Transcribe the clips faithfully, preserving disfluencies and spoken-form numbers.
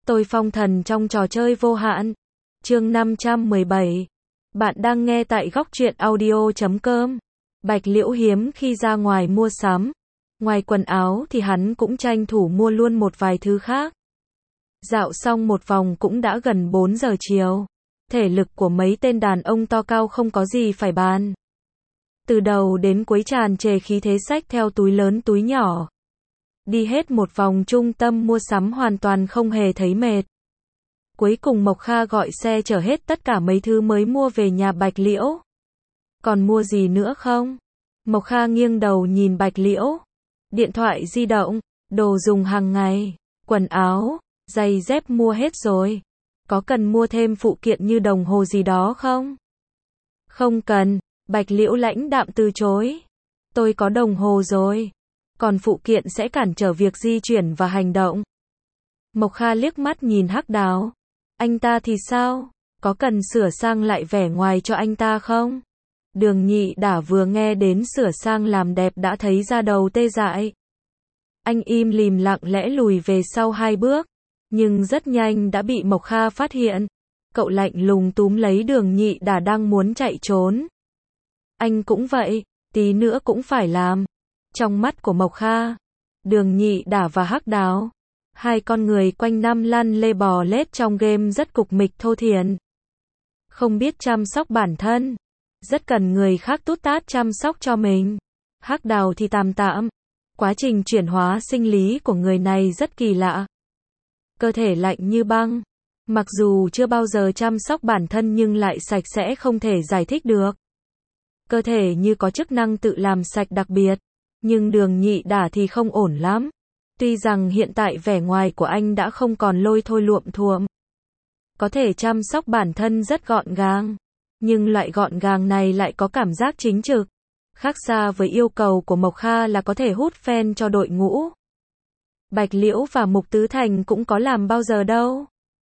Tôi phong thần trong trò chơi vô hạn. Chương năm trăm mười bảy. Bạn đang nghe tại góc truyện audio chấm com. Bạch Liễu hiếm khi ra ngoài mua sắm. Ngoài quần áo thì hắn cũng tranh thủ mua luôn một vài thứ khác. Dạo xong một vòng cũng đã gần bốn giờ chiều. Thể lực của mấy tên đàn ông to cao không có gì phải bàn. Từ đầu đến cuối tràn trề khí thế xách theo túi lớn túi nhỏ. Đi hết một vòng trung tâm mua sắm hoàn toàn không hề thấy mệt. Cuối cùng Mộc Kha gọi xe chở hết tất cả mấy thứ mới mua về nhà Bạch Liễu. Còn mua gì nữa không? Mộc Kha nghiêng đầu nhìn Bạch Liễu. Điện thoại di động, đồ dùng hàng ngày, quần áo, giày dép mua hết rồi. Có cần mua thêm phụ kiện như đồng hồ gì đó không? Không cần, Bạch Liễu lãnh đạm từ chối. Tôi có đồng hồ rồi. Còn phụ kiện sẽ cản trở việc di chuyển và hành động. Mộc Kha liếc mắt nhìn Hắc Đào. Anh ta thì sao? Có cần sửa sang lại vẻ ngoài cho anh ta không? Đường Nhị Đả vừa nghe đến sửa sang làm đẹp đã thấy da đầu tê dại. Anh im lìm lặng lẽ lùi về sau hai bước. Nhưng rất nhanh đã bị Mộc Kha phát hiện. Cậu lạnh lùng túm lấy Đường Nhị Đả đang muốn chạy trốn. Anh cũng vậy, tí nữa cũng phải làm. Trong mắt của Mộc Kha, Đường Nhị Đả và Hắc Đào, hai con người quanh năm lăn lê bò lết trong game rất cục mịch thô thiển. Không biết chăm sóc bản thân, rất cần người khác tút tát chăm sóc cho mình. Hắc Đào thì tạm tạm, quá trình chuyển hóa sinh lý của người này rất kỳ lạ. Cơ thể lạnh như băng, mặc dù chưa bao giờ chăm sóc bản thân nhưng lại sạch sẽ không thể giải thích được. Cơ thể như có chức năng tự làm sạch đặc biệt. Nhưng Đường Nhị Đả thì không ổn lắm. Tuy rằng hiện tại vẻ ngoài của anh đã không còn lôi thôi luộm thuộm. Có thể chăm sóc bản thân rất gọn gàng. Nhưng loại gọn gàng này lại có cảm giác chính trực. Khác xa với yêu cầu của Mộc Kha là có thể hút fan cho đội ngũ. Bạch Liễu và Mục Tứ Thành cũng có làm bao giờ đâu.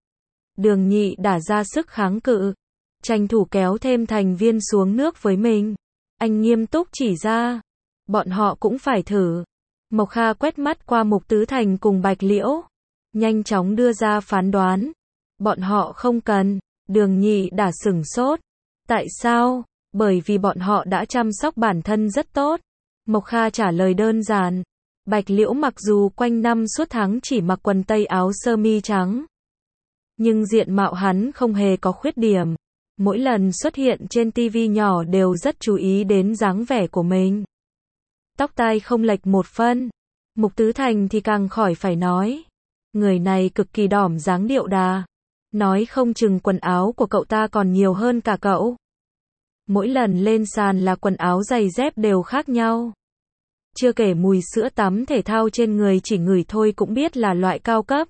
Đường Nhị Đả ra sức kháng cự. Tranh thủ kéo thêm thành viên xuống nước với mình. Anh nghiêm túc chỉ ra. Bọn họ cũng phải thử. Mộc Kha quét mắt qua Mục Tứ Thành cùng Bạch Liễu. Nhanh chóng đưa ra phán đoán. Bọn họ không cần. Đường Nhị Đả sửng sốt. Tại sao? Bởi vì bọn họ đã chăm sóc bản thân rất tốt. Mộc Kha trả lời đơn giản. Bạch Liễu mặc dù quanh năm suốt tháng chỉ mặc quần tây áo sơ mi trắng. Nhưng diện mạo hắn không hề có khuyết điểm. Mỗi lần xuất hiện trên tivi nhỏ đều rất chú ý đến dáng vẻ của mình. Tóc tai không lệch một phân. Mục Tứ Thành thì càng khỏi phải nói. Người này cực kỳ đỏm dáng điệu đà. Nói không chừng quần áo của cậu ta còn nhiều hơn cả cậu. Mỗi lần lên sàn là quần áo giày dép đều khác nhau. Chưa kể mùi sữa tắm thể thao trên người chỉ ngửi thôi cũng biết là loại cao cấp.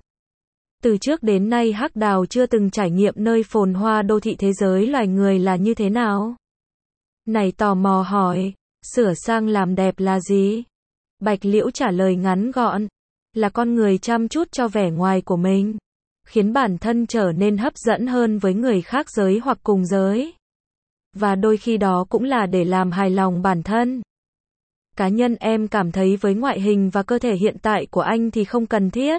Từ trước đến nay Hắc Đào chưa từng trải nghiệm nơi phồn hoa đô thị thế giới loài người là như thế nào. Này tò mò hỏi. Sửa sang làm đẹp là gì? Bạch Liễu trả lời ngắn gọn. Là con người chăm chút cho vẻ ngoài của mình. Khiến bản thân trở nên hấp dẫn hơn với người khác giới hoặc cùng giới. Và đôi khi đó cũng là để làm hài lòng bản thân. Cá nhân em cảm thấy với ngoại hình và cơ thể hiện tại của anh thì không cần thiết.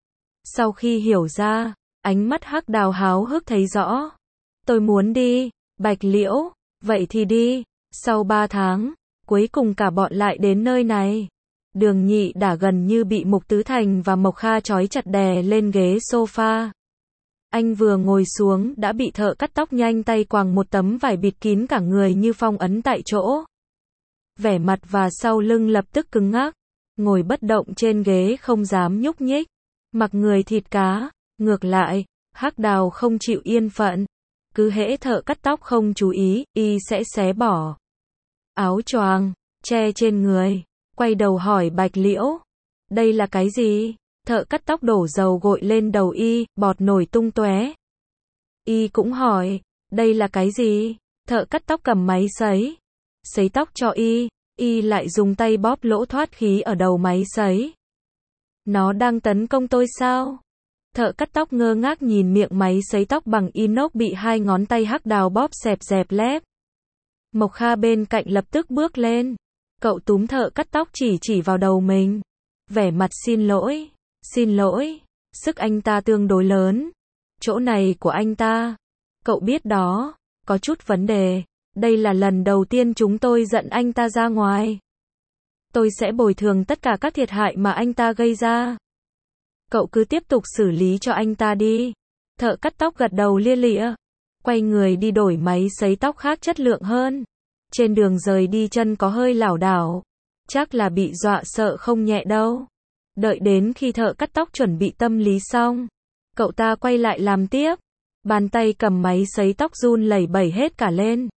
Sau khi hiểu ra, ánh mắt Hắc Đào háo hức thấy rõ. Tôi muốn đi. Bạch Liễu, vậy thì đi. Sau ba tháng, cuối cùng cả bọn lại đến nơi này. Đường Nhị Đả gần như bị Mục Tứ Thành và Mộc Kha trói chặt đè lên ghế sofa. Anh vừa ngồi xuống đã bị thợ cắt tóc nhanh tay quàng một tấm vải bịt kín cả người như phong ấn tại chỗ. Vẻ mặt và sau lưng lập tức cứng ngắc. Ngồi bất động trên ghế không dám nhúc nhích. Mặc người thịt cá. Ngược lại, Hắc Đào không chịu yên phận. Cứ hễ thợ cắt tóc không chú ý, y sẽ xé bỏ áo choàng, che trên người. Quay đầu hỏi Bạch Liễu. Đây là cái gì? Thợ cắt tóc đổ dầu gội lên đầu y, bọt nổi tung tóe. Y cũng hỏi. Đây là cái gì? Thợ cắt tóc cầm máy sấy. Sấy tóc cho y. Y lại dùng tay bóp lỗ thoát khí ở đầu máy sấy. Nó đang tấn công tôi sao? Thợ cắt tóc ngơ ngác nhìn miệng máy sấy tóc bằng inox bị hai ngón tay Hắc Đào bóp xẹp dẹp lép. Mộc Kha bên cạnh lập tức bước lên. Cậu túm thợ cắt tóc chỉ chỉ vào đầu mình. Vẻ mặt xin lỗi, xin lỗi, Sức anh ta tương đối lớn. Chỗ này của anh ta. Cậu biết đó, có chút vấn đề. Đây là lần đầu tiên chúng tôi dẫn anh ta ra ngoài. Tôi sẽ bồi thường tất cả các thiệt hại mà anh ta gây ra. Cậu cứ tiếp tục xử lý cho anh ta đi. Thợ cắt tóc gật đầu lia lịa. Quay người đi đổi máy sấy tóc khác chất lượng hơn. Trên đường rời đi chân có hơi lảo đảo. Chắc là bị dọa sợ không nhẹ đâu. Đợi đến khi thợ cắt tóc chuẩn bị tâm lý xong, cậu ta quay lại làm tiếp. Bàn tay cầm máy sấy tóc run lẩy bẩy hết cả lên.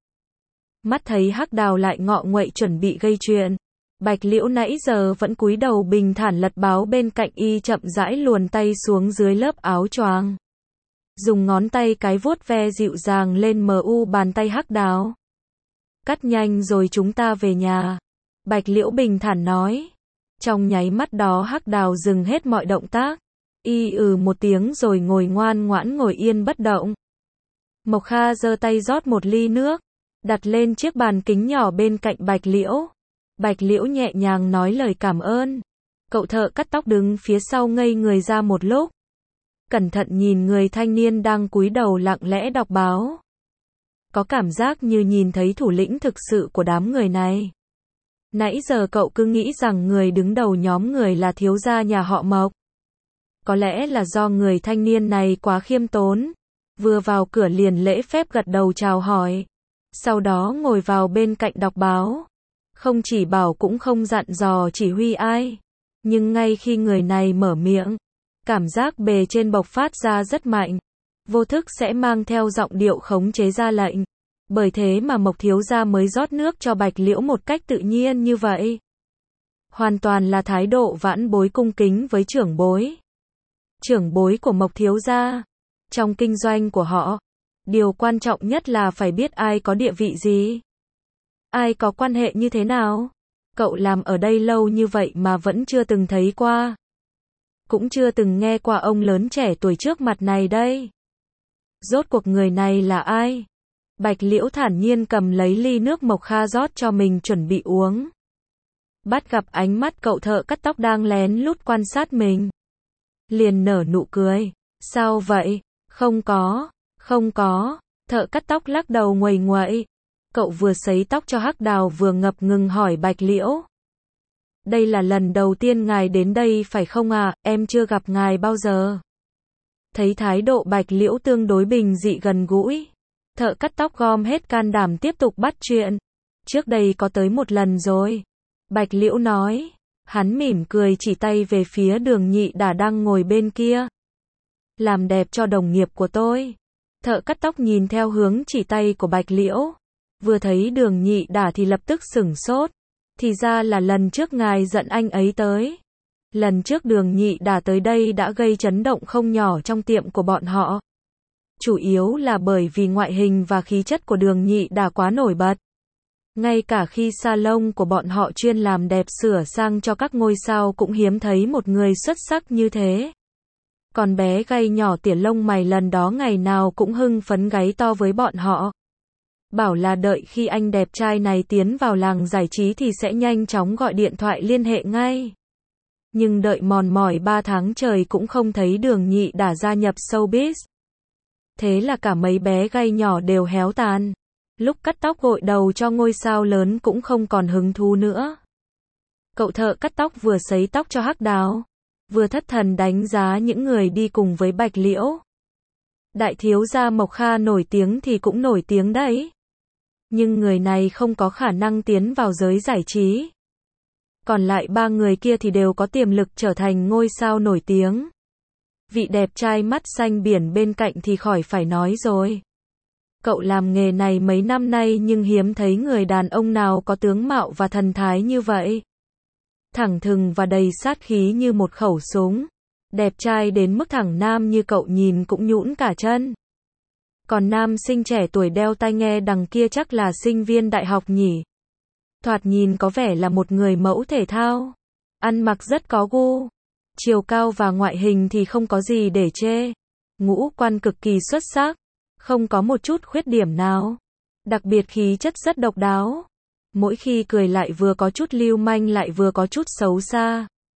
Mắt thấy Hắc Đào lại ngọ nguậy chuẩn bị gây chuyện. Bạch Liễu nãy giờ vẫn cúi đầu bình thản lật báo bên cạnh y chậm rãi luồn tay xuống dưới lớp áo choàng. Dùng ngón tay cái vuốt ve dịu dàng lên mờ u bàn tay Hắc Đào. Cắt nhanh rồi chúng ta về nhà. Bạch Liễu bình thản nói. Trong nháy mắt đó Hắc Đào dừng hết mọi động tác. Y ừ một tiếng rồi ngồi ngoan ngoãn ngồi yên bất động. Mộc Kha giơ tay rót một ly nước, đặt lên chiếc bàn kính nhỏ bên cạnh Bạch Liễu. Bạch Liễu nhẹ nhàng nói lời cảm ơn. Cậu thợ cắt tóc đứng phía sau ngây người ra một lúc. Cẩn thận nhìn người thanh niên đang cúi đầu lặng lẽ đọc báo. Có cảm giác như nhìn thấy thủ lĩnh thực sự của đám người này. Nãy giờ cậu cứ nghĩ rằng người đứng đầu nhóm người là thiếu gia nhà họ Mộc. Có lẽ là do người thanh niên này quá khiêm tốn. Vừa vào cửa liền lễ phép gật đầu chào hỏi. Sau đó ngồi vào bên cạnh đọc báo. Không chỉ bảo cũng không dặn dò chỉ huy ai. Nhưng ngay khi người này mở miệng, cảm giác bề trên bộc phát ra rất mạnh. Vô thức sẽ mang theo giọng điệu khống chế ra lệnh. Bởi thế mà Mộc thiếu gia mới rót nước cho Bạch Liễu một cách tự nhiên như vậy. Hoàn toàn là thái độ vãn bối cung kính với trưởng bối. Trưởng bối của Mộc thiếu gia. Trong kinh doanh của họ, điều quan trọng nhất là phải biết ai có địa vị gì. Ai có quan hệ như thế nào. Cậu làm ở đây lâu như vậy mà vẫn chưa từng thấy qua. Cũng chưa từng nghe qua ông lớn trẻ tuổi trước mặt này đây. Rốt cuộc người này là ai? Bạch Liễu thản nhiên cầm lấy ly nước Mộc Kha rót cho mình chuẩn bị uống. Bắt gặp ánh mắt cậu thợ cắt tóc đang lén lút quan sát mình. Liền nở nụ cười. Sao vậy? Không có, không có. Thợ cắt tóc lắc đầu nguầy nguậy. Cậu vừa sấy tóc cho Hắc Đào vừa ngập ngừng hỏi Bạch Liễu. Đây là lần đầu tiên ngài đến đây phải không à, em chưa gặp ngài bao giờ. Thấy thái độ Bạch Liễu tương đối bình dị gần gũi. Thợ cắt tóc gom hết can đảm tiếp tục bắt chuyện. Trước đây có tới một lần rồi. Bạch Liễu nói. Hắn mỉm cười chỉ tay về phía Đường Nhị Đả đang ngồi bên kia. Làm đẹp cho đồng nghiệp của tôi. Thợ cắt tóc nhìn theo hướng chỉ tay của Bạch Liễu. Vừa thấy Đường Nhị Đả thì lập tức sửng sốt. Thì ra là lần trước ngài giận anh ấy tới. Lần trước Đường Nhị Đả tới đây đã gây chấn động không nhỏ trong tiệm của bọn họ. Chủ yếu là bởi vì ngoại hình và khí chất của Đường Nhị Đả quá nổi bật. Ngay cả khi salon của bọn họ chuyên làm đẹp sửa sang cho các ngôi sao cũng hiếm thấy một người xuất sắc như thế. Còn bé gay nhỏ tỉa lông mày lần đó ngày nào cũng hưng phấn gáy to với bọn họ. Bảo là đợi khi anh đẹp trai này tiến vào làng giải trí thì sẽ nhanh chóng gọi điện thoại liên hệ ngay. Nhưng đợi mòn mỏi ba tháng trời cũng không thấy Đường Nhị Đả gia nhập showbiz. Thế là cả mấy bé gay nhỏ đều héo tàn. Lúc cắt tóc gội đầu cho ngôi sao lớn cũng không còn hứng thú nữa. Cậu thợ cắt tóc vừa sấy tóc cho Hắc Đào, vừa thất thần đánh giá những người đi cùng với Bạch Liễu. Đại thiếu gia Mộc Kha nổi tiếng thì cũng nổi tiếng đấy. Nhưng người này không có khả năng tiến vào giới giải trí. Còn lại ba người kia thì đều có tiềm lực trở thành ngôi sao nổi tiếng. Vị đẹp trai mắt xanh biển bên cạnh thì khỏi phải nói rồi. Cậu làm nghề này mấy năm nay nhưng hiếm thấy người đàn ông nào có tướng mạo và thần thái như vậy. Thẳng thừng và đầy sát khí như một khẩu súng. Đẹp trai đến mức thẳng nam như cậu nhìn cũng nhũn cả chân. Còn nam sinh trẻ tuổi đeo tai nghe đằng kia chắc là sinh viên đại học nhỉ. Thoạt nhìn có vẻ là một người mẫu thể thao. Ăn mặc rất có gu. Chiều cao và ngoại hình thì không có gì để chê. Ngũ quan cực kỳ xuất sắc. Không có một chút khuyết điểm nào. Đặc biệt khí chất rất độc đáo. Mỗi khi cười lại vừa có chút lưu manh lại vừa có chút xấu xa.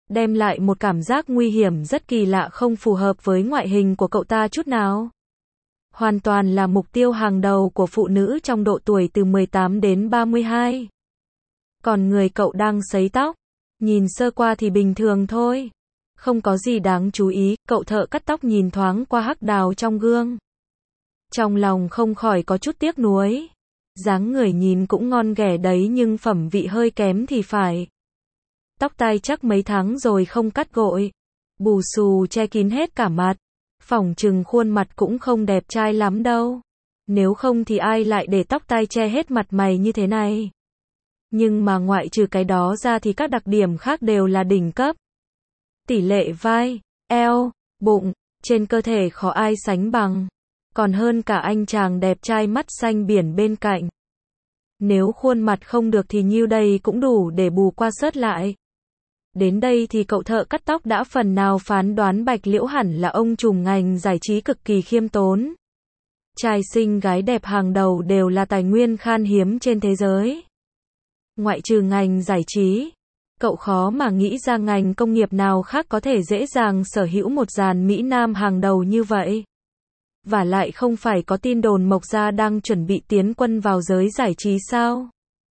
đem lại một cảm giác nguy hiểm rất kỳ lạ không phù hợp với ngoại hình của cậu ta chút nào. Hoàn toàn là mục tiêu hàng đầu của phụ nữ trong độ tuổi từ mười tám đến ba mươi hai. Còn người cậu đang sấy tóc, nhìn sơ qua thì bình thường thôi. Không có gì đáng chú ý, cậu thợ cắt tóc nhìn thoáng qua Hắc Đào trong gương. Trong lòng không khỏi có chút tiếc nuối. Dáng người nhìn cũng ngon ghẻ đấy nhưng phẩm vị hơi kém thì phải. Tóc tai chắc mấy tháng rồi không cắt gội. Bù xù che kín hết cả mặt. Phỏng chừng khuôn mặt cũng không đẹp trai lắm đâu. Nếu không thì ai lại để tóc tai che hết mặt mày như thế này. Nhưng mà ngoại trừ cái đó ra thì các đặc điểm khác đều là đỉnh cấp. Tỷ lệ vai, eo, bụng, trên cơ thể khó ai sánh bằng. Còn hơn cả anh chàng đẹp trai mắt xanh biển bên cạnh. Nếu khuôn mặt không được thì nhiêu đây cũng đủ để bù qua sớt lại. Đến đây thì cậu thợ cắt tóc đã phần nào phán đoán Bạch Liễu hẳn là ông trùm ngành giải trí cực kỳ khiêm tốn. Trai xinh gái đẹp hàng đầu đều là tài nguyên khan hiếm trên thế giới. Ngoại trừ ngành giải trí, cậu khó mà nghĩ ra ngành công nghiệp nào khác có thể dễ dàng sở hữu một dàn mỹ nam hàng đầu như vậy. Và lại không phải có tin đồn Mộc Gia đang chuẩn bị tiến quân vào giới giải trí sao?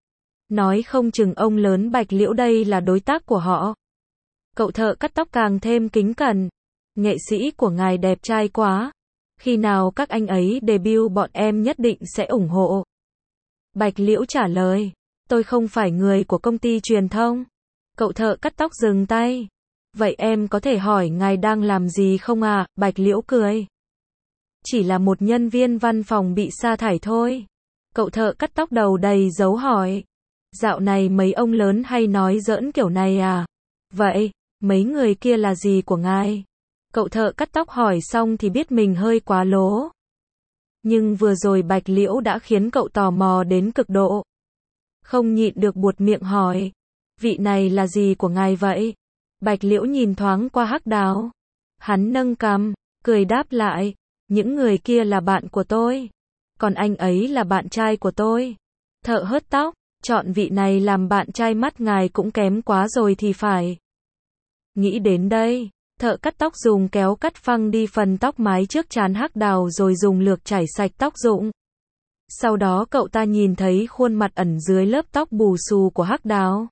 Nói không chừng ông lớn Bạch Liễu đây là đối tác của họ. Cậu thợ cắt tóc càng thêm kính cẩn. Nghệ sĩ của ngài đẹp trai quá. Khi nào các anh ấy debut bọn em nhất định sẽ ủng hộ. Bạch Liễu trả lời. Tôi không phải người của công ty truyền thông. Cậu thợ cắt tóc dừng tay. Vậy em có thể hỏi ngài đang làm gì không à? Bạch Liễu cười. Chỉ là một nhân viên văn phòng bị sa thải thôi. Cậu thợ cắt tóc đầu đầy dấu hỏi. Dạo này mấy ông lớn hay nói giỡn kiểu này à? Vậy, mấy người kia là gì của ngài? Cậu thợ cắt tóc hỏi xong thì biết mình hơi quá lố. Nhưng vừa rồi Bạch Liễu đã khiến cậu tò mò đến cực độ. Không nhịn được buột miệng hỏi. Vị này là gì của ngài vậy? Bạch Liễu nhìn thoáng qua Hắc Đào. Hắn nâng cằm, cười đáp lại. Những người kia là bạn của tôi. Còn anh ấy là bạn trai của tôi. Thợ hớt tóc. Chọn vị này làm bạn trai mắt ngài cũng kém quá rồi thì phải. Nghĩ đến đây, thợ cắt tóc dùng kéo cắt phăng đi phần tóc mái trước trán Hắc Đào rồi dùng lược chải sạch tóc rụng. Sau đó cậu ta nhìn thấy khuôn mặt ẩn dưới lớp tóc bù xù của Hắc Đào.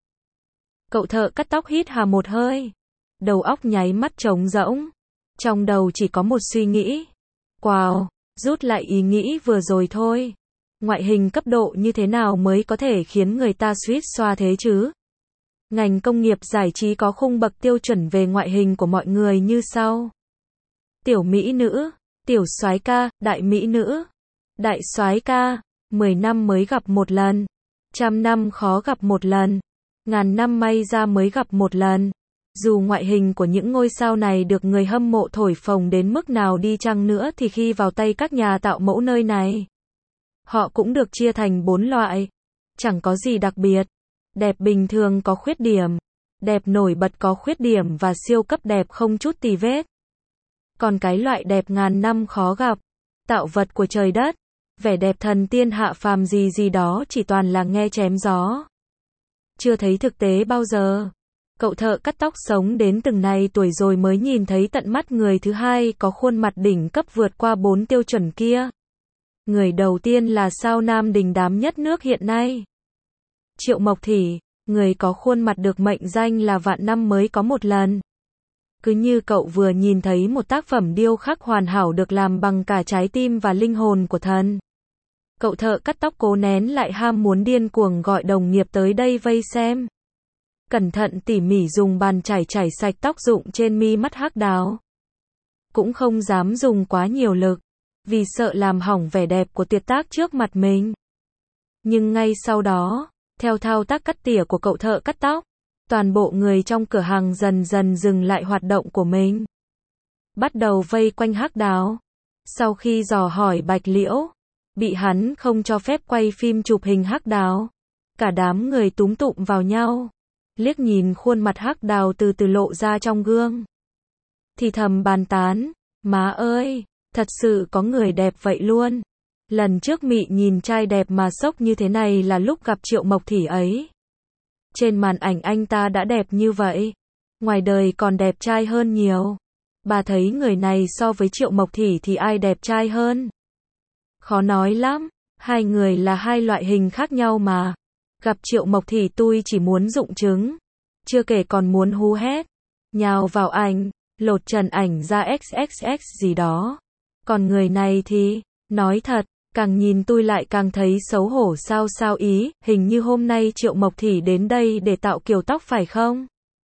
Cậu thợ cắt tóc hít hà một hơi. Đầu óc nháy mắt trống rỗng. Trong đầu chỉ có một suy nghĩ. Wow, rút lại ý nghĩ vừa rồi thôi. Ngoại hình cấp độ như thế nào mới có thể khiến người ta suýt xoa thế chứ? Ngành công nghiệp giải trí có khung bậc tiêu chuẩn về ngoại hình của mọi người như sau. Tiểu mỹ nữ, tiểu soái ca, đại mỹ nữ. Đại soái ca, mười năm mới gặp một lần. Trăm năm khó gặp một lần. Ngàn năm may ra mới gặp một lần. Dù ngoại hình của những ngôi sao này được người hâm mộ thổi phồng đến mức nào đi chăng nữa thì khi vào tay các nhà tạo mẫu nơi này, họ cũng được chia thành bốn loại. Chẳng có gì đặc biệt. Đẹp bình thường có khuyết điểm. Đẹp nổi bật có khuyết điểm và siêu cấp đẹp không chút tì vết. Còn cái loại đẹp ngàn năm khó gặp. Tạo vật của trời đất. Vẻ đẹp thần tiên hạ phàm gì gì đó chỉ toàn là nghe chém gió. Chưa thấy thực tế bao giờ. Cậu thợ cắt tóc sống đến từng này tuổi rồi mới nhìn thấy tận mắt người thứ hai có khuôn mặt đỉnh cấp vượt qua bốn tiêu chuẩn kia. Người đầu tiên là sao nam đình đám nhất nước hiện nay. Triệu Mộc Thỉ, người có khuôn mặt được mệnh danh là vạn năm mới có một lần. Cứ như cậu vừa nhìn thấy một tác phẩm điêu khắc hoàn hảo được làm bằng cả trái tim và linh hồn của thần. Cậu thợ cắt tóc cố nén lại ham muốn điên cuồng gọi đồng nghiệp tới đây vây xem. Cẩn thận tỉ mỉ dùng bàn chải chải sạch tóc rụng trên mi mắt Hắc Đào. Cũng không dám dùng quá nhiều lực, vì sợ làm hỏng vẻ đẹp của tuyệt tác trước mặt mình. Nhưng ngay sau đó, theo thao tác cắt tỉa của cậu thợ cắt tóc, toàn bộ người trong cửa hàng dần dần dừng lại hoạt động của mình. Bắt đầu vây quanh Hắc Đào. Sau khi dò hỏi Bạch Liễu, bị hắn không cho phép quay phim chụp hình Hắc Đào, cả đám người túm tụm vào nhau, liếc nhìn khuôn mặt Hắc Đào từ từ lộ ra trong gương. Thì thầm bàn tán, má ơi, thật sự có người đẹp vậy luôn. Lần trước mị nhìn trai đẹp mà sốc như thế này là lúc gặp Triệu Mộc Thỉ ấy. Trên màn ảnh anh ta đã đẹp như vậy. Ngoài đời còn đẹp trai hơn nhiều. Bà thấy người này so với Triệu Mộc Thỉ thì ai đẹp trai hơn? Khó nói lắm, hai người là hai loại hình khác nhau mà. Gặp Triệu Mộc Thỉ tôi chỉ muốn rụng trứng, chưa kể còn muốn hú hét, nhào vào ảnh, lột trần ảnh ra ích ích ích gì đó. Còn người này thì, nói thật, càng nhìn tôi lại càng thấy xấu hổ sao sao ý, hình như hôm nay Triệu Mộc Thỉ đến đây để tạo kiểu tóc phải không?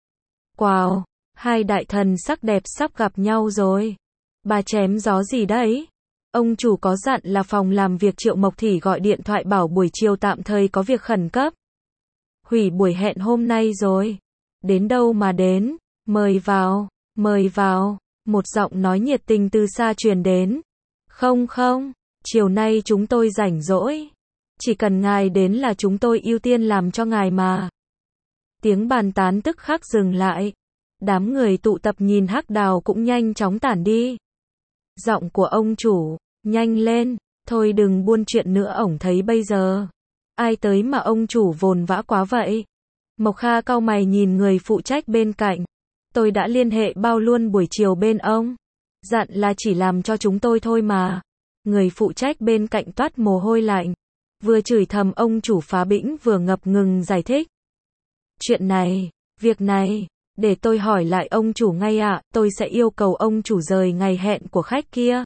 Wow, hai đại thần sắc đẹp sắp gặp nhau rồi. Bà chém gió gì đấy? Ông chủ có dặn là phòng làm việc Triệu Mộc Thỉ gọi điện thoại bảo buổi chiều tạm thời có việc khẩn cấp. Hủy buổi hẹn hôm nay rồi. Đến đâu mà đến, mời vào, mời vào, một giọng nói nhiệt tình từ xa truyền đến. Không không, chiều nay chúng tôi rảnh rỗi. Chỉ cần ngài đến là chúng tôi ưu tiên làm cho ngài mà. Tiếng bàn tán tức khắc dừng lại. Đám người tụ tập nhìn Hắc Đào cũng nhanh chóng tản đi. Giọng của ông chủ, nhanh lên, thôi đừng buôn chuyện nữa ổng thấy bây giờ. Ai tới mà ông chủ vồn vã quá vậy? Mộc Kha cau mày nhìn người phụ trách bên cạnh. Tôi đã liên hệ bao luôn buổi chiều bên ông. Dặn là chỉ làm cho chúng tôi thôi mà. Người phụ trách bên cạnh toát mồ hôi lạnh. Vừa chửi thầm ông chủ phá bĩnh vừa ngập ngừng giải thích. Chuyện này, việc này, để tôi hỏi lại ông chủ ngay ạ, à, tôi sẽ yêu cầu ông chủ rời ngày hẹn của khách kia.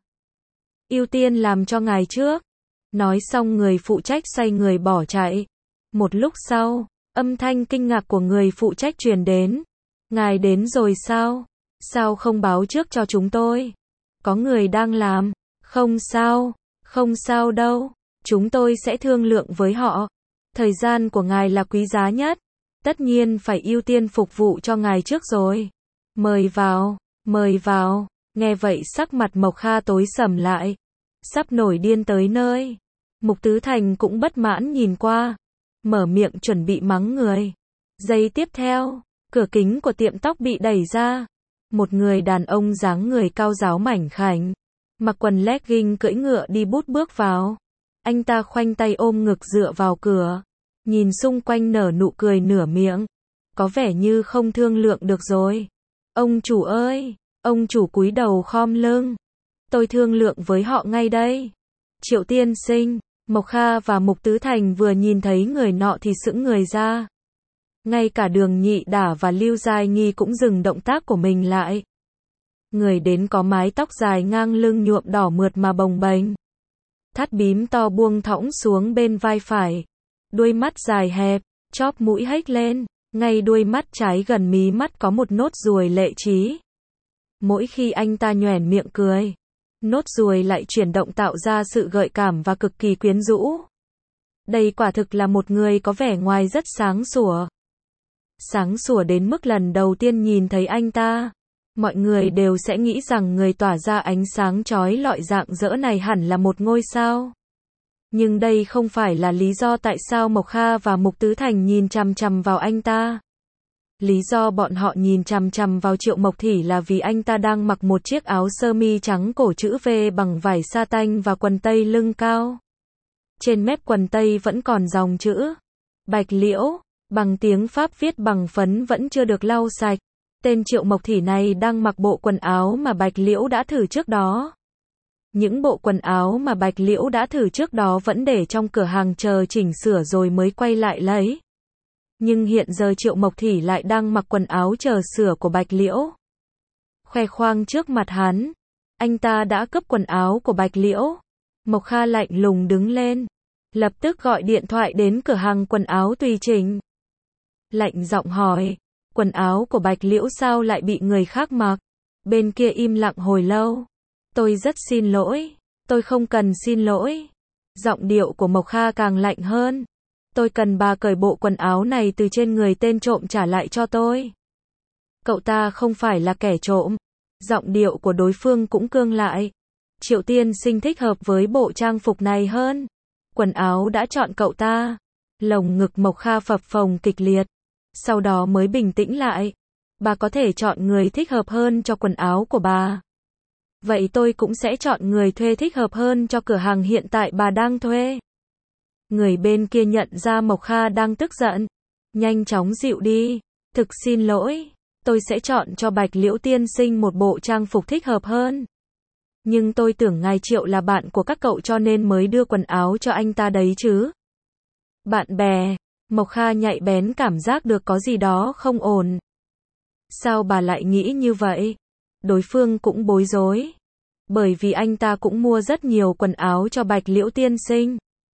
Ưu tiên làm cho ngài trước. Nói xong người phụ trách xoay người bỏ chạy. Một lúc sau, âm thanh kinh ngạc của người phụ trách truyền đến. Ngài đến rồi sao? Sao không báo trước cho chúng tôi? Có người đang làm. Không sao, không sao đâu. Chúng tôi sẽ thương lượng với họ. Thời gian của ngài là quý giá nhất. Tất nhiên phải ưu tiên phục vụ cho ngài trước rồi. Mời vào, mời vào. Nghe vậy sắc mặt Mộc Kha tối sầm lại. Sắp nổi điên tới nơi. Mục Tứ Thành cũng bất mãn nhìn qua. Mở miệng chuẩn bị mắng người. Giây tiếp theo, cửa kính của tiệm tóc bị đẩy ra. Một người đàn ông dáng người cao ráo mảnh khảnh. Mặc quần legging cưỡi ngựa đi bút bước vào. Anh ta khoanh tay ôm ngực dựa vào cửa. Nhìn xung quanh nở nụ cười nửa miệng. Có vẻ như không thương lượng được rồi. Ông chủ ơi, ông chủ cúi đầu khom lưng. Tôi thương lượng với họ ngay đây. Triệu tiên sinh, Mộc Kha và Mục Tứ Thành vừa nhìn thấy người nọ thì sững người ra. Ngay cả Đường Nhị Đả và Lưu Giai Nghi cũng dừng động tác của mình lại. Người đến có mái tóc dài ngang lưng nhuộm đỏ mượt mà bồng bềnh. Thắt bím to buông thõng xuống bên vai phải. Đuôi mắt dài hẹp, chóp mũi hếch lên. Ngay đuôi mắt trái gần mí mắt có một nốt ruồi lệ trí. Mỗi khi anh ta nhoẻn miệng cười, nốt ruồi lại chuyển động tạo ra sự gợi cảm và cực kỳ quyến rũ. Đây quả thực là một người có vẻ ngoài rất sáng sủa. Sáng sủa đến mức lần đầu tiên nhìn thấy anh ta, mọi người đều sẽ nghĩ rằng người tỏa ra ánh sáng chói lọi rạng rỡ này hẳn là một ngôi sao. Nhưng đây không phải là lý do tại sao Mộc Kha và Mục Tứ Thành nhìn chằm chằm vào anh ta. Lý do bọn họ nhìn chằm chằm vào Triệu Mộc Thỉ là vì anh ta đang mặc một chiếc áo sơ mi trắng cổ chữ V bằng vải sa tanh và quần tây lưng cao. Trên mép quần tây vẫn còn dòng chữ Bạch Liễu, bằng tiếng Pháp viết bằng phấn vẫn chưa được lau sạch. Tên Triệu Mộc Thỉ này đang mặc bộ quần áo mà Bạch Liễu đã thử trước đó. Những bộ quần áo mà Bạch Liễu đã thử trước đó vẫn để trong cửa hàng chờ chỉnh sửa rồi mới quay lại lấy. Nhưng hiện giờ Triệu Mộc Thỉ lại đang mặc quần áo chờ sửa của Bạch Liễu. Khoe khoang trước mặt hắn. Anh ta đã cướp quần áo của Bạch Liễu. Mộc Kha lạnh lùng đứng lên. Lập tức gọi điện thoại đến cửa hàng quần áo tùy chỉnh. Lạnh giọng hỏi. Quần áo của Bạch Liễu sao lại bị người khác mặc? Bên kia im lặng hồi lâu. Tôi rất xin lỗi. Tôi không cần xin lỗi. Giọng điệu của Mộc Kha càng lạnh hơn. Tôi cần bà cởi bộ quần áo này từ trên người tên trộm trả lại cho tôi. Cậu ta không phải là kẻ trộm. Giọng điệu của đối phương cũng cương lại. Triệu tiên sinh thích hợp với bộ trang phục này hơn. Quần áo đã chọn cậu ta. Lồng ngực Mộc Kha phập phồng kịch liệt. Sau đó mới bình tĩnh lại. Bà có thể chọn người thích hợp hơn cho quần áo của bà. Vậy tôi cũng sẽ chọn người thuê thích hợp hơn cho cửa hàng hiện tại bà đang thuê. Người bên kia nhận ra Mộc Kha đang tức giận. Nhanh chóng dịu đi. Thực xin lỗi. tôi sẽ chọn cho Bạch Liễu tiên sinh một bộ trang phục thích hợp hơn. Nhưng tôi tưởng ngài Triệu là bạn của các cậu cho nên mới đưa quần áo cho anh ta đấy chứ. Bạn bè, Mộc Kha nhạy bén cảm giác được có gì đó không ổn. Sao bà lại nghĩ như vậy? Đối phương cũng bối rối. Bởi vì anh ta cũng mua rất nhiều quần áo cho Bạch Liễu tiên sinh.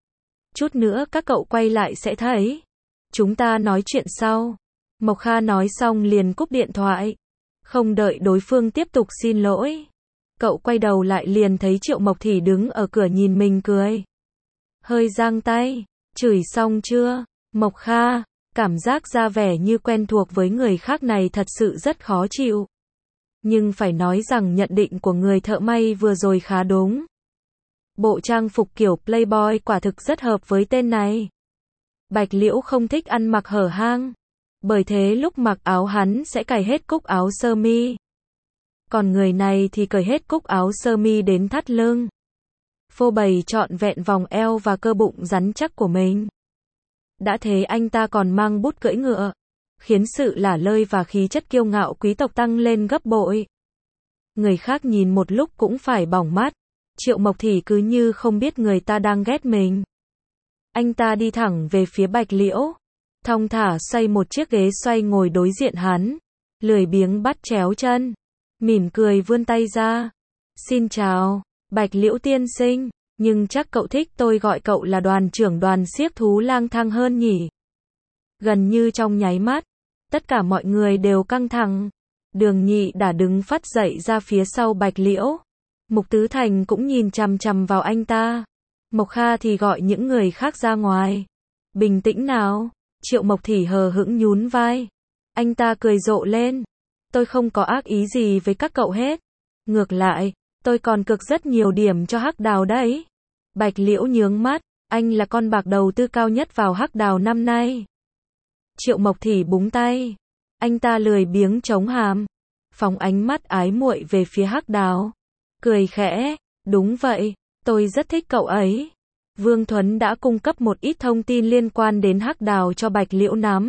Chút nữa các cậu quay lại sẽ thấy. Chúng ta nói chuyện sau. Mộc Kha nói xong liền cúp điện thoại. Không đợi đối phương tiếp tục xin lỗi. Cậu quay đầu lại liền thấy Triệu Mộc Thỉ đứng ở cửa nhìn mình cười. Hơi giang tay. Chửi xong chưa? Mộc Kha, cảm giác ra vẻ như quen thuộc với người khác này thật sự rất khó chịu. Nhưng phải nói rằng nhận định của người thợ may vừa rồi khá đúng. Bộ trang phục kiểu Playboy quả thực rất hợp với tên này. Bạch Liễu không thích ăn mặc hở hang. Bởi thế lúc mặc áo hắn sẽ cài hết cúc áo sơ mi. Còn người này thì cởi hết cúc áo sơ mi đến thắt lưng. Phô bày trọn vẹn vòng eo và cơ bụng rắn chắc của mình. Đã thế anh ta còn mang bút cưỡi ngựa. Khiến sự lả lơi và khí chất kiêu ngạo quý tộc tăng lên gấp bội. Người khác nhìn một lúc cũng phải bỏng mắt. Triệu Mộc Thỉ cứ như không biết người ta đang ghét mình. Anh ta đi thẳng về phía Bạch Liễu. Thong thả xoay một chiếc ghế xoay ngồi đối diện hắn. Lười biếng bắt chéo chân. Mỉm cười vươn tay ra. Xin chào, Bạch Liễu tiên sinh. Nhưng chắc cậu thích tôi gọi cậu là đoàn trưởng đoàn xiếc thú lang thang hơn nhỉ? Gần như trong nháy mắt, tất cả mọi người đều căng thẳng. Đường Nhị đã đứng phắt dậy ra phía sau Bạch Liễu. Mục Tứ Thành cũng nhìn chằm chằm vào anh ta. Mộc Kha thì gọi những người khác ra ngoài. Bình tĩnh nào. Triệu Mộc Thỉ hờ hững nhún vai. Anh ta cười rộ lên. Tôi không có ác ý gì với các cậu hết. Ngược lại, tôi còn cực rất nhiều điểm cho Hắc Đào đấy. Bạch Liễu nhướng mắt. Anh là con bạc đầu tư cao nhất vào Hắc Đào năm nay. Triệu Mộc Thỉ búng tay. Anh ta lười biếng chống hàm. Phóng ánh mắt ái muội về phía Hắc Đào. Cười khẽ. Đúng vậy, tôi rất thích cậu ấy. Vương Thuấn đã cung cấp một ít thông tin liên quan đến Hắc Đào cho Bạch Liễu nắm.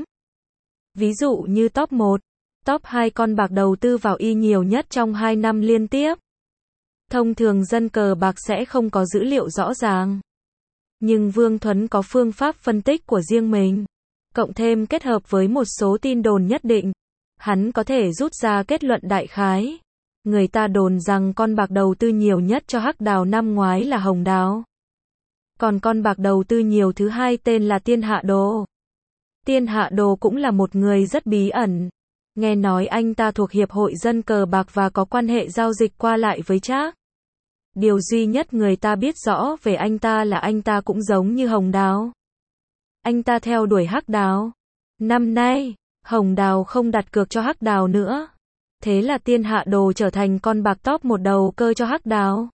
Ví dụ như top một, top hai con bạc đầu tư vào y nhiều nhất trong hai năm liên tiếp. Thông thường dân cờ bạc sẽ không có dữ liệu rõ ràng. Nhưng Vương Thuấn có phương pháp phân tích của riêng mình. Cộng thêm kết hợp với một số tin đồn nhất định. Hắn có thể rút ra kết luận đại khái. Người ta đồn rằng con bạc đầu tư nhiều nhất cho Hắc Đào năm ngoái là Hồng Đào. Còn con bạc đầu tư nhiều thứ hai tên là Tiên Hạ Đồ. Tiên Hạ Đồ cũng là một người rất bí ẩn. Nghe nói anh ta thuộc Hiệp hội Dân Cờ Bạc và có quan hệ giao dịch qua lại với Trác. Điều duy nhất người ta biết rõ về anh ta là anh ta cũng giống như Hồng Đào. Anh ta theo đuổi Hắc Đào. Năm nay, Hồng Đào không đặt cược cho Hắc Đào nữa. Thế là Tiên Hạ Đồ trở thành con bạc top một đầu cơ cho Hắc Đào.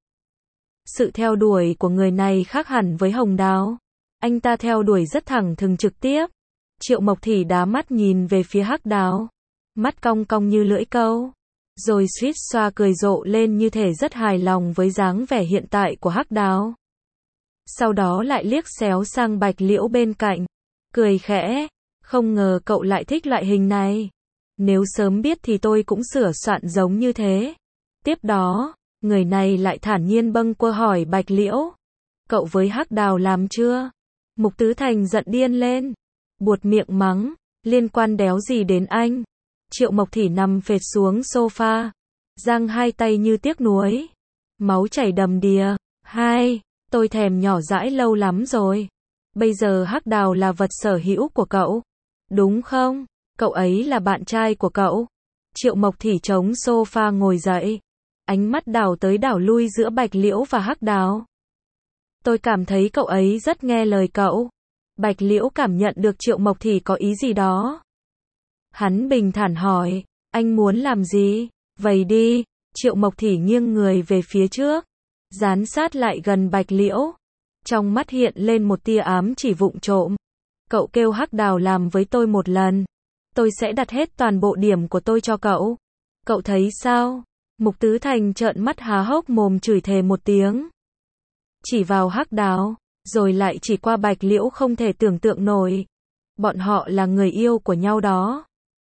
Sự theo đuổi của người này khác hẳn với Hồng Đào. Anh ta theo đuổi rất thẳng thừng trực tiếp. Triệu Mộc Thỉ đá mắt nhìn về phía Hắc Đào. Mắt cong cong như lưỡi câu. Rồi suýt xoa cười rộ lên như thể rất hài lòng với dáng vẻ hiện tại của Hắc Đào. Sau đó lại liếc xéo sang Bạch Liễu bên cạnh. Cười khẽ. Không ngờ cậu lại thích loại hình này. Nếu sớm biết thì tôi cũng sửa soạn giống như thế. Tiếp đó, người này lại thản nhiên bâng quơ hỏi Bạch Liễu. Cậu với Hắc Đào làm chưa? Mục Tứ Thành giận điên lên. Buột miệng mắng. Liên quan đéo gì đến anh? Triệu Mộc Thỉ nằm phệt xuống sofa. Giang hai tay như tiếc nuối. Máu chảy đầm đìa. Hai, tôi thèm nhỏ dãi lâu lắm rồi. Bây giờ Hắc Đào là vật sở hữu của cậu. Đúng không? Cậu ấy là bạn trai của cậu. Triệu Mộc Thỉ chống sofa ngồi dậy. Ánh mắt đảo tới đảo lui giữa Bạch Liễu và Hắc Đào. Tôi cảm thấy cậu ấy rất nghe lời cậu. Bạch Liễu cảm nhận được Triệu Mộc Thỉ có ý gì đó. Hắn bình thản hỏi, anh muốn làm gì? Vậy đi. Triệu Mộc Thỉ nghiêng người về phía trước. Dán sát lại gần Bạch Liễu. Trong mắt hiện lên một tia ám chỉ vụng trộm. Cậu kêu Hắc Đào làm với tôi một lần. Tôi sẽ đặt hết toàn bộ điểm của tôi cho cậu. Cậu thấy sao? Mục Tứ Thành trợn mắt há hốc mồm chửi thề một tiếng. Chỉ vào Hắc Đào, rồi lại chỉ qua Bạch Liễu không thể tưởng tượng nổi. Bọn họ là người yêu của nhau đó.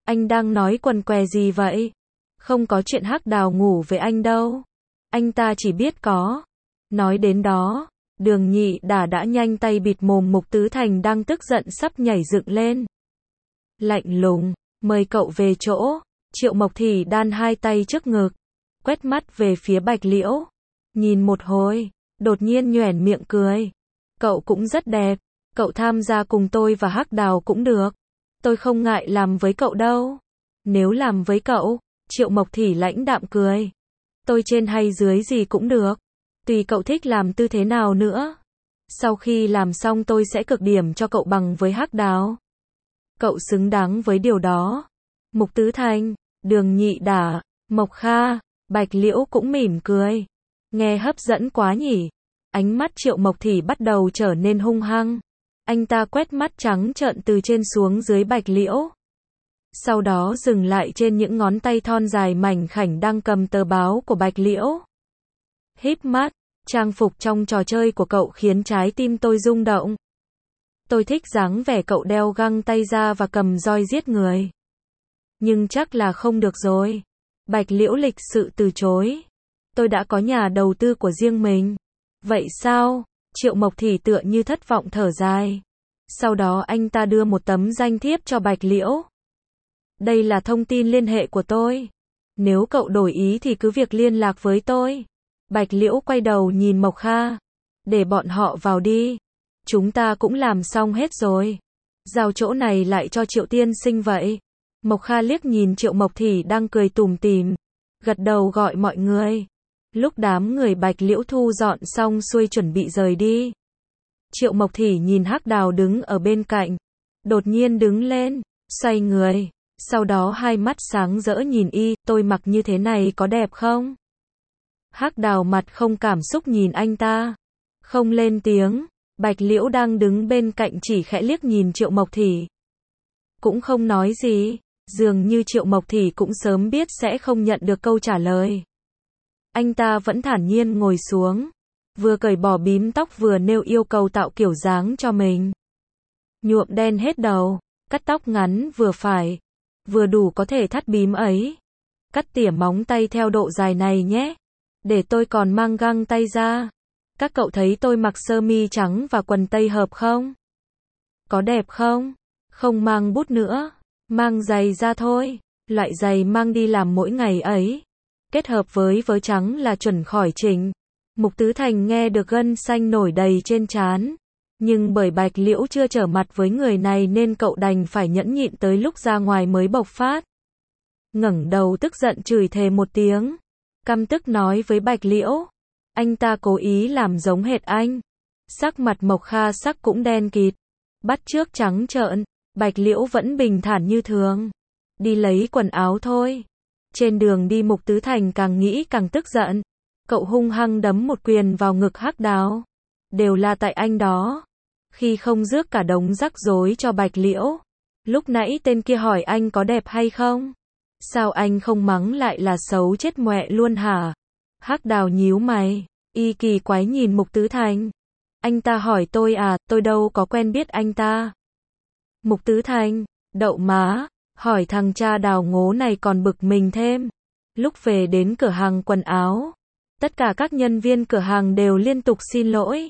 Anh đang nói quần què gì vậy? Không có chuyện Hắc Đào ngủ với anh đâu. Anh ta chỉ biết có. Nói đến đó, Đường Nhị Đả đã nhanh tay bịt mồm Mục Tứ Thành đang tức giận sắp nhảy dựng lên. Lạnh lùng, mời cậu về chỗ. Triệu Mộc Thỉ đan hai tay trước ngực, quét mắt về phía Bạch Liễu. Nhìn một hồi, đột nhiên nhoẻn miệng cười. Cậu cũng rất đẹp. Cậu tham gia cùng tôi và Hắc Đào cũng được. Tôi không ngại làm với cậu đâu. Nếu làm với cậu, Triệu Mộc Thỉ lãnh đạm cười. Tôi trên hay dưới gì cũng được. Tùy cậu thích làm tư thế nào nữa. Sau khi làm xong tôi sẽ cực điểm cho cậu bằng với Hắc Đào. Cậu xứng đáng với điều đó. Mục Tứ Thành, Đường Nhị Đả, Mộc Kha, Bạch Liễu cũng mỉm cười. Nghe hấp dẫn quá nhỉ. Ánh mắt Triệu Mộc Thỉ bắt đầu trở nên hung hăng. Anh ta quét mắt trắng trợn từ trên xuống dưới Bạch Liễu. Sau đó dừng lại trên những ngón tay thon dài mảnh khảnh đang cầm tờ báo của Bạch Liễu. Híp mắt, trang phục trong trò chơi của cậu khiến trái tim tôi rung động. Tôi thích dáng vẻ cậu đeo găng tay ra và cầm roi giết người. Nhưng chắc là không được rồi. Bạch Liễu lịch sự từ chối. Tôi đã có nhà đầu tư của riêng mình. Vậy sao? Triệu Mộc Thỉ tựa như thất vọng thở dài. Sau đó anh ta đưa một tấm danh thiếp cho Bạch Liễu. Đây là thông tin liên hệ của tôi. Nếu cậu đổi ý thì cứ việc liên lạc với tôi. Bạch Liễu quay đầu nhìn Mộc Kha. Để bọn họ vào đi. Chúng ta cũng làm xong hết rồi. Giao chỗ này lại cho Triệu tiên sinh vậy. Mộc Kha liếc nhìn Triệu Mộc Thỉ đang cười tủm tỉm. Gật đầu gọi mọi người. Lúc đám người Bạch Liễu thu dọn xong xuôi chuẩn bị rời đi. Triệu Mộc Thỉ nhìn Hắc Đào đứng ở bên cạnh. Đột nhiên đứng lên, xoay người. Sau đó hai mắt sáng rỡ nhìn y, tôi mặc như thế này có đẹp không? Hắc Đào mặt không cảm xúc nhìn anh ta. Không lên tiếng. Bạch Liễu đang đứng bên cạnh chỉ khẽ liếc nhìn Triệu Mộc Thỉ. Cũng không nói gì. Dường như Triệu Mộc Thỉ cũng sớm biết sẽ không nhận được câu trả lời. Anh ta vẫn thản nhiên ngồi xuống. Vừa cởi bỏ bím tóc vừa nêu yêu cầu tạo kiểu dáng cho mình. Nhuộm đen hết đầu. Cắt tóc ngắn vừa phải. Vừa đủ có thể thắt bím ấy. Cắt tỉa móng tay theo độ dài này nhé. Để tôi còn mang găng tay ra. Các cậu thấy tôi mặc sơ mi trắng và quần tây hợp không? Có đẹp không? Không mang bút nữa. Mang giày ra thôi. Loại giày mang đi làm mỗi ngày ấy. Kết hợp với vớ trắng là chuẩn khỏi chỉnh. Mục Tứ Thành nghe được gân xanh nổi đầy trên trán. Nhưng bởi Bạch Liễu chưa trở mặt với người này nên cậu đành phải nhẫn nhịn tới lúc ra ngoài mới bộc phát. Ngẩng đầu tức giận chửi thề một tiếng. Căm tức nói với Bạch Liễu. Anh ta cố ý làm giống hệt anh. Sắc mặt Mộc Kha sắc cũng đen kịt. Bắt chước trắng trợn. Bạch Liễu vẫn bình thản như thường. Đi lấy quần áo thôi. Trên đường đi Mục Tứ Thành càng nghĩ càng tức giận. Cậu hung hăng đấm một quyền vào ngực Hắc Đào. Đều là tại anh đó. Khi không rước cả đống rắc rối cho Bạch Liễu. Lúc nãy tên kia hỏi anh có đẹp hay không? Sao anh không mắng lại là xấu chết mẹ luôn hả? Hắc Đào nhíu mày. Y kỳ quái nhìn Mục Tứ Thành. Anh ta hỏi tôi à, tôi đâu có quen biết anh ta. Mục Tứ Thành, đậu má, hỏi thằng cha Đào ngố này còn bực mình thêm. Lúc về đến cửa hàng quần áo, tất cả các nhân viên cửa hàng đều liên tục xin lỗi.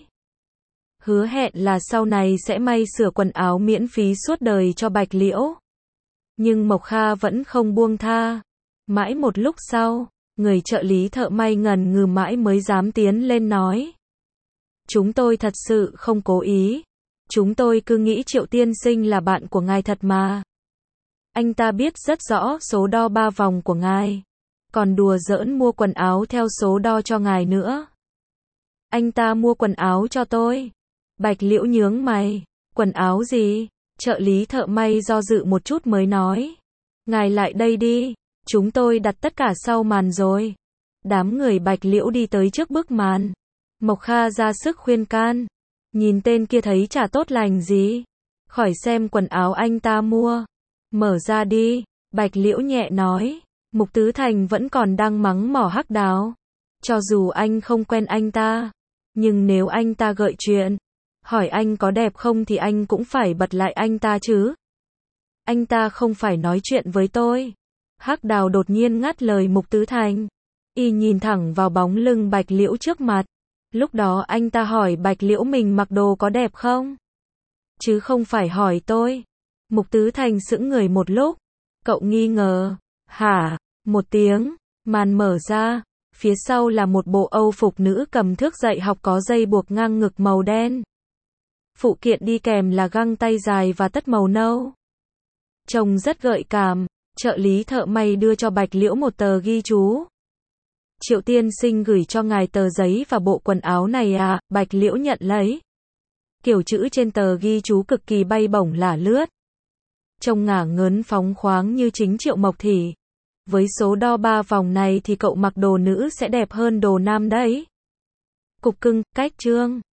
Hứa hẹn là sau này sẽ may sửa quần áo miễn phí suốt đời cho Bạch Liễu. Nhưng Mộc Kha vẫn không buông tha. Mãi một lúc sau, người trợ lý thợ may ngần ngừ mãi mới dám tiến lên nói. Chúng tôi thật sự không cố ý. Chúng tôi cứ nghĩ Triệu tiên sinh là bạn của ngài thật mà. Anh ta biết rất rõ số đo ba vòng của ngài. Còn đùa giỡn mua quần áo theo số đo cho ngài nữa. Anh ta mua quần áo cho tôi. Bạch Liễu nhướng mày. Quần áo gì? Trợ lý thợ may do dự một chút mới nói. Ngài lại đây đi. Chúng tôi đặt tất cả sau màn rồi. Đám người Bạch Liễu đi tới trước bức màn. Mộc Kha ra sức khuyên can. Nhìn tên kia thấy chả tốt lành gì. Khỏi xem quần áo anh ta mua. Mở ra đi. Bạch Liễu nhẹ nói. Mục Tứ Thành vẫn còn đang mắng mỏ Hắc Đào. Cho dù anh không quen anh ta. Nhưng nếu anh ta gợi chuyện. Hỏi anh có đẹp không thì anh cũng phải bật lại anh ta chứ. Anh ta không phải nói chuyện với tôi. Hắc Đào đột nhiên ngắt lời Mục Tứ Thành. Y nhìn thẳng vào bóng lưng Bạch Liễu trước mặt. Lúc đó anh ta hỏi Bạch Liễu mình mặc đồ có đẹp không? Chứ không phải hỏi tôi. Mục Tứ Thành sững người một lúc. Cậu nghi ngờ. Hả? Một tiếng. Màn mở ra. Phía sau là một bộ âu phục nữ cầm thước dạy học có dây buộc ngang ngực màu đen. Phụ kiện đi kèm là găng tay dài và tất màu nâu. Trông rất gợi cảm. Trợ lý thợ may đưa cho Bạch Liễu một tờ ghi chú. Triệu tiên sinh gửi cho ngài tờ giấy và bộ quần áo này à? Bạch Liễu nhận lấy. Kiểu chữ trên tờ ghi chú cực kỳ bay bổng lả lướt. Trông ngả ngớn phóng khoáng như chính Triệu Mộc Thỉ. Với số đo ba vòng này thì cậu mặc đồ nữ sẽ đẹp hơn đồ nam đấy. Cục cưng, cách chương.